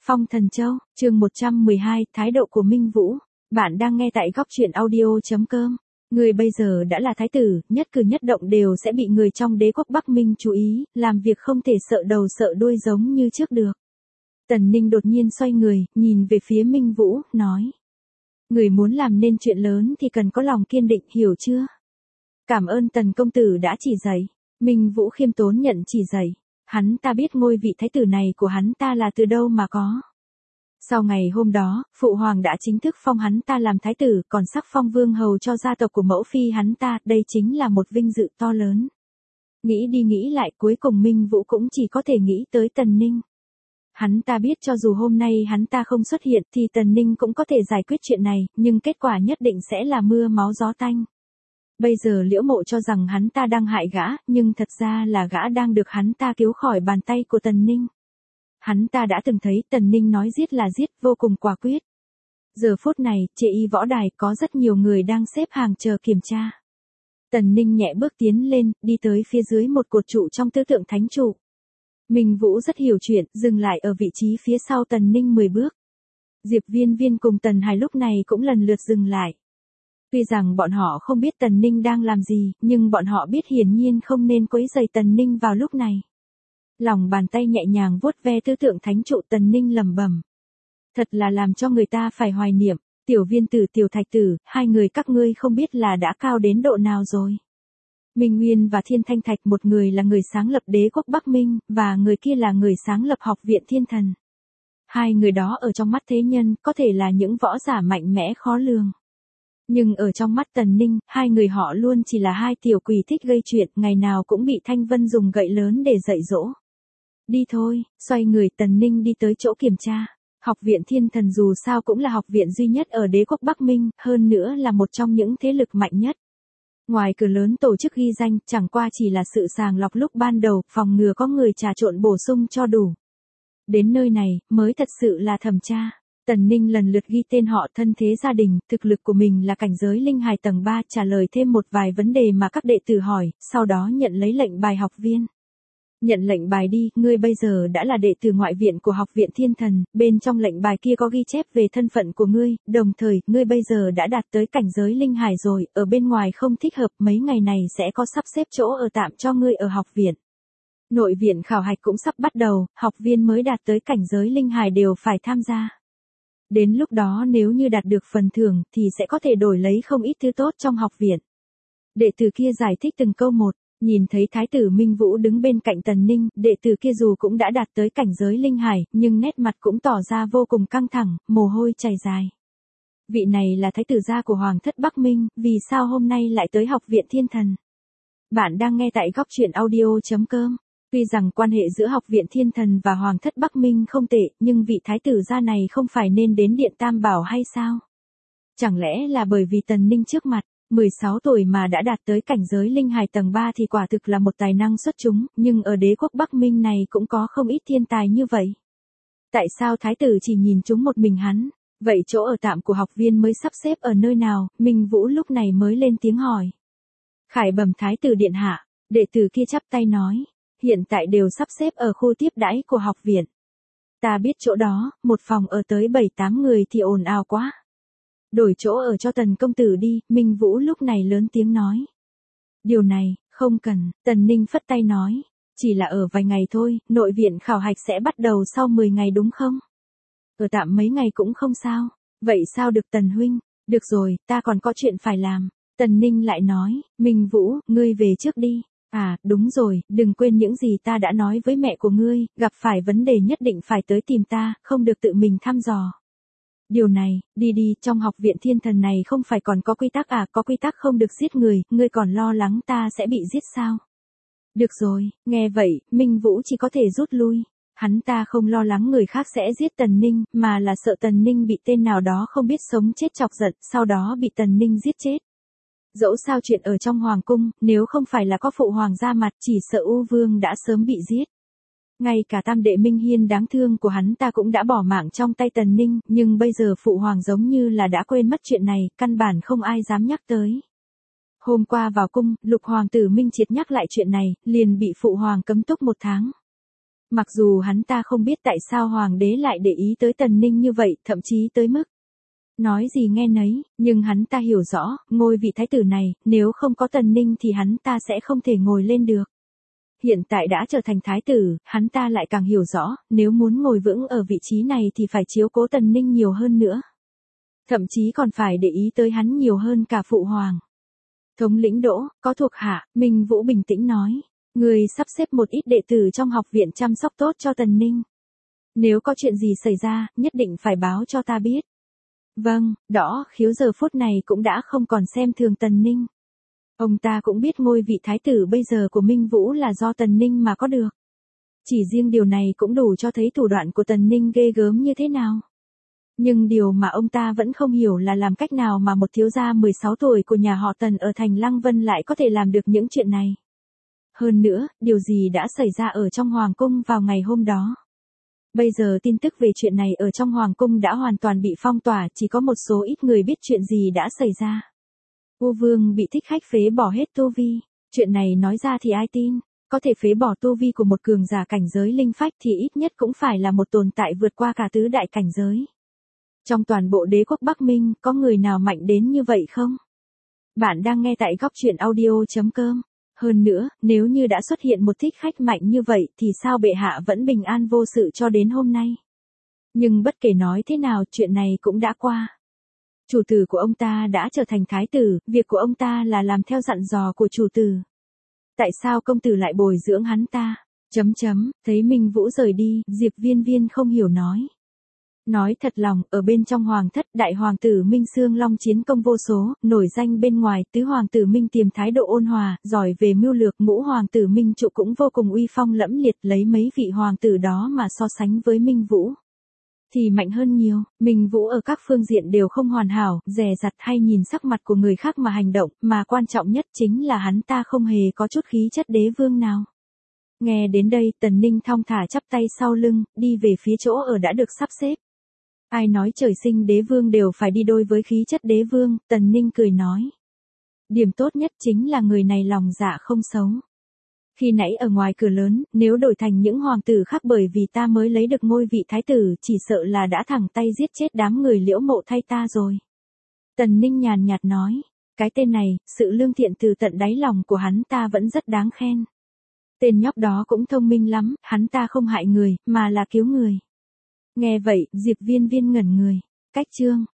Phong Thần Châu, chương 112, thái độ của Minh Vũ. Bạn đang nghe tại góc truyện audio.com. Người bây giờ đã là thái tử, nhất cử nhất động đều sẽ bị người trong đế quốc Bắc Minh chú ý, làm việc không thể sợ đầu sợ đuôi giống như trước được. Tần Ninh đột nhiên xoay người, nhìn về phía Minh Vũ, nói. Người muốn làm nên chuyện lớn thì cần có lòng kiên định, hiểu chưa? Cảm ơn Tần công tử đã chỉ dạy. Minh Vũ khiêm tốn nhận chỉ dạy. Hắn ta biết ngôi vị thái tử này của hắn ta là từ đâu mà có. Sau ngày hôm đó, Phụ Hoàng đã chính thức phong hắn ta làm thái tử, còn sắc phong vương hầu cho gia tộc của mẫu phi hắn ta, đây chính là một vinh dự to lớn. Nghĩ đi nghĩ lại, cuối cùng Minh Vũ cũng chỉ có thể nghĩ tới Tần Ninh. Hắn ta biết cho dù hôm nay hắn ta không xuất hiện thì Tần Ninh cũng có thể giải quyết chuyện này, nhưng kết quả nhất định sẽ là mưa máu gió tanh. Bây giờ Liễu Mộ cho rằng hắn ta đang hại gã, nhưng thật ra là gã đang được hắn ta cứu khỏi bàn tay của Tần Ninh. Hắn ta đã từng thấy Tần Ninh nói giết là giết, vô cùng quả quyết. Giờ phút này, Trệ Y võ đài có rất nhiều người đang xếp hàng chờ kiểm tra. Tần Ninh nhẹ bước tiến lên, đi tới phía dưới một cột trụ trong tư tượng thánh trụ. Minh Vũ rất hiểu chuyện, dừng lại ở vị trí phía sau Tần Ninh 10 bước. Diệp Viên Viên cùng Tần Hải lúc này cũng lần lượt dừng lại. Tuy rằng bọn họ không biết Tần Ninh đang làm gì, nhưng bọn họ biết hiển nhiên không nên quấy rầy Tần Ninh vào lúc này. Lòng bàn tay nhẹ nhàng vuốt ve tư tượng thánh trụ, Tần Ninh lẩm bẩm. Thật là làm cho người ta phải hoài niệm, Tiểu Viên Tử Tiểu Thạch Tử, hai người các ngươi không biết là đã cao đến độ nào rồi. Minh Nguyên và Thiên Thanh Thạch, một người là người sáng lập đế quốc Bắc Minh, và người kia là người sáng lập học viện Thiên Thần. Hai người đó ở trong mắt thế nhân, có thể là những võ giả mạnh mẽ khó lường. Nhưng ở trong mắt Tần Ninh, hai người họ luôn chỉ là hai tiểu quỷ thích gây chuyện, ngày nào cũng bị Thanh Vân dùng gậy lớn để dạy dỗ. Đi thôi, xoay người Tần Ninh đi tới chỗ kiểm tra. Học viện Thiên Thần dù sao cũng là học viện duy nhất ở đế quốc Bắc Minh, hơn nữa là một trong những thế lực mạnh nhất. Ngoài cửa lớn tổ chức ghi danh, chẳng qua chỉ là sự sàng lọc lúc ban đầu, phòng ngừa có người trà trộn bổ sung cho đủ. Đến nơi này, mới thật sự là thẩm tra. Tần Ninh lần lượt ghi tên họ, thân thế gia đình, thực lực của mình là cảnh giới linh hài tầng 3, trả lời thêm một vài vấn đề mà các đệ tử hỏi, sau đó nhận lấy lệnh bài học viên. Nhận lệnh bài đi, ngươi bây giờ đã là đệ tử ngoại viện của học viện Thiên Thần, bên trong lệnh bài kia có ghi chép về thân phận của ngươi, đồng thời, ngươi bây giờ đã đạt tới cảnh giới linh hài rồi, ở bên ngoài không thích hợp, mấy ngày này sẽ có sắp xếp chỗ ở tạm cho ngươi ở học viện. Nội viện khảo hạch cũng sắp bắt đầu, học viên mới đạt tới cảnh giới linh hài đều phải tham gia. Đến lúc đó nếu như đạt được phần thưởng thì sẽ có thể đổi lấy không ít thứ tốt trong học viện. Đệ tử kia giải thích từng câu một, nhìn thấy thái tử Minh Vũ đứng bên cạnh Tần Ninh, đệ tử kia dù cũng đã đạt tới cảnh giới linh hải, nhưng nét mặt cũng tỏ ra vô cùng căng thẳng, mồ hôi chảy dài. Vị này là thái tử gia của Hoàng thất Bắc Minh, vì sao hôm nay lại tới học viện Thiên Thần? Bạn đang nghe tại góc truyện audio.com. Tuy rằng quan hệ giữa học viện Thiên Thần và Hoàng thất Bắc Minh không tệ, nhưng vị thái tử gia này không phải nên đến Điện Tam Bảo hay sao? Chẳng lẽ là bởi vì Tần Ninh trước mặt, 16 tuổi mà đã đạt tới cảnh giới linh hài tầng 3 thì quả thực là một tài năng xuất chúng, nhưng ở đế quốc Bắc Minh này cũng có không ít thiên tài như vậy. Tại sao thái tử chỉ nhìn chúng một mình hắn? Vậy chỗ ở tạm của học viên mới sắp xếp ở nơi nào? Minh Vũ lúc này mới lên tiếng hỏi. Khải bẩm thái tử điện hạ, đệ tử kia chắp tay nói. Hiện tại đều sắp xếp ở khu tiếp đãi của học viện. Ta biết chỗ đó, một phòng ở tới 7-8 người thì ồn ào quá. Đổi chỗ ở cho Tần công tử đi, Minh Vũ lúc này lớn tiếng nói. Điều này, không cần, Tần Ninh phất tay nói. Chỉ là ở vài ngày thôi, nội viện khảo hạch sẽ bắt đầu sau 10 ngày đúng không? Ở tạm mấy ngày cũng không sao. Vậy sao được Tần huynh? Được rồi, ta còn có chuyện phải làm. Tần Ninh lại nói, Minh Vũ, ngươi về trước đi. À, đúng rồi, đừng quên những gì ta đã nói với mẹ của ngươi, gặp phải vấn đề nhất định phải tới tìm ta, không được tự mình thăm dò. Điều này, đi đi, trong học viện Thiên Thần này không phải còn có quy tắc à, có quy tắc không được giết người, ngươi còn lo lắng ta sẽ bị giết sao? Được rồi, nghe vậy, Minh Vũ chỉ có thể rút lui. Hắn ta không lo lắng người khác sẽ giết Tần Ninh, mà là sợ Tần Ninh bị tên nào đó không biết sống chết chọc giận, sau đó bị Tần Ninh giết chết. Dẫu sao chuyện ở trong hoàng cung, nếu không phải là có phụ hoàng ra mặt, chỉ sợ U Vương đã sớm bị giết. Ngay cả tam đệ Minh Hiên đáng thương của hắn ta cũng đã bỏ mạng trong tay Tần Ninh, nhưng bây giờ phụ hoàng giống như là đã quên mất chuyện này, căn bản không ai dám nhắc tới. Hôm qua vào cung, lục hoàng tử Minh Triệt nhắc lại chuyện này, liền bị phụ hoàng cấm túc 1 tháng. Mặc dù hắn ta không biết tại sao hoàng đế lại để ý tới Tần Ninh như vậy, thậm chí tới mức nói gì nghe nấy, nhưng hắn ta hiểu rõ, ngôi vị thái tử này, nếu không có Tần Ninh thì hắn ta sẽ không thể ngồi lên được. Hiện tại đã trở thành thái tử, hắn ta lại càng hiểu rõ, nếu muốn ngồi vững ở vị trí này thì phải chiếu cố Tần Ninh nhiều hơn nữa. Thậm chí còn phải để ý tới hắn nhiều hơn cả phụ hoàng. Thống lĩnh Đỗ, có thuộc hạ, Minh Vũ bình tĩnh nói. Người sắp xếp một ít đệ tử trong học viện chăm sóc tốt cho Tần Ninh. Nếu có chuyện gì xảy ra, nhất định phải báo cho ta biết. Vâng, Đỗ Khiếu giờ phút này cũng đã không còn xem thường Tần Ninh. Ông ta cũng biết ngôi vị thái tử bây giờ của Minh Vũ là do Tần Ninh mà có được. Chỉ riêng điều này cũng đủ cho thấy thủ đoạn của Tần Ninh ghê gớm như thế nào. Nhưng điều mà ông ta vẫn không hiểu là làm cách nào mà một thiếu gia 16 tuổi của nhà họ Tần ở thành Lăng Vân lại có thể làm được những chuyện này. Hơn nữa, điều gì đã xảy ra ở trong Hoàng cung vào ngày hôm đó. Bây giờ tin tức về chuyện này ở trong Hoàng cung đã hoàn toàn bị phong tỏa, chỉ có một số ít người biết chuyện gì đã xảy ra. U Vương bị thích khách phế bỏ hết tu vi. Chuyện này nói ra thì ai tin, có thể phế bỏ tu vi của một cường giả cảnh giới linh phách thì ít nhất cũng phải là một tồn tại vượt qua cả tứ đại cảnh giới. Trong toàn bộ đế quốc Bắc Minh, có người nào mạnh đến như vậy không? Bạn đang nghe tại góc truyện audio.com. Hơn nữa, nếu như đã xuất hiện một thích khách mạnh như vậy thì sao bệ hạ vẫn bình an vô sự cho đến hôm nay? Nhưng bất kể nói thế nào, chuyện này cũng đã qua. Chủ tử của ông ta đã trở thành thái tử, việc của ông ta là làm theo dặn dò của chủ tử. Tại sao công tử lại bồi dưỡng hắn ta? Thấy Minh Vũ rời đi, Diệp Viên Viên không hiểu nói. Nói thật lòng, ở bên trong hoàng thất, đại hoàng tử Minh Xương Long chiến công vô số, nổi danh bên ngoài, tứ hoàng tử Minh Tiềm thái độ ôn hòa, giỏi về mưu lược, ngũ hoàng tử Minh Trụ cũng vô cùng uy phong lẫm liệt, lấy mấy vị hoàng tử đó mà so sánh với Minh Vũ thì mạnh hơn nhiều. Minh Vũ ở các phương diện đều không hoàn hảo, dè dặt hay nhìn sắc mặt của người khác mà hành động, mà quan trọng nhất chính là hắn ta không hề có chút khí chất đế vương nào. Nghe đến đây, Tần Ninh thong thả chắp tay sau lưng, đi về phía chỗ ở đã được sắp xếp. Ai nói trời sinh đế vương đều phải đi đôi với khí chất đế vương, Tần Ninh cười nói. Điểm tốt nhất chính là người này lòng dạ không xấu. Khi nãy ở ngoài cửa lớn, nếu đổi thành những hoàng tử khác bởi vì ta mới lấy được ngôi vị thái tử, chỉ sợ là đã thẳng tay giết chết đám người Liễu Mộ thay ta rồi. Tần Ninh nhàn nhạt nói, cái tên này, sự lương thiện từ tận đáy lòng của hắn ta vẫn rất đáng khen. Tên nhóc đó cũng thông minh lắm, hắn ta không hại người, mà là cứu người. Nghe vậy, Diệp Viên Viên ngẩn người. Cách chương